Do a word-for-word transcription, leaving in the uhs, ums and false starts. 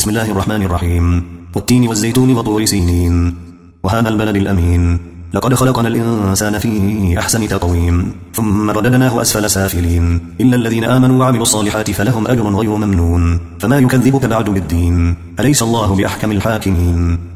بسم الله الرحمن الرحيم. والتين والزيتون وطور سينين وهذا البلد الأمين. لقد خلقنا الإنسان في أحسن تقويم ثم رددناه أسفل سافلين إلا الذين آمنوا وعملوا الصالحات فلهم أجر غير ممنون. فما يكذبك بعد بالدين؟ أليس الله بأحكم الحاكمين؟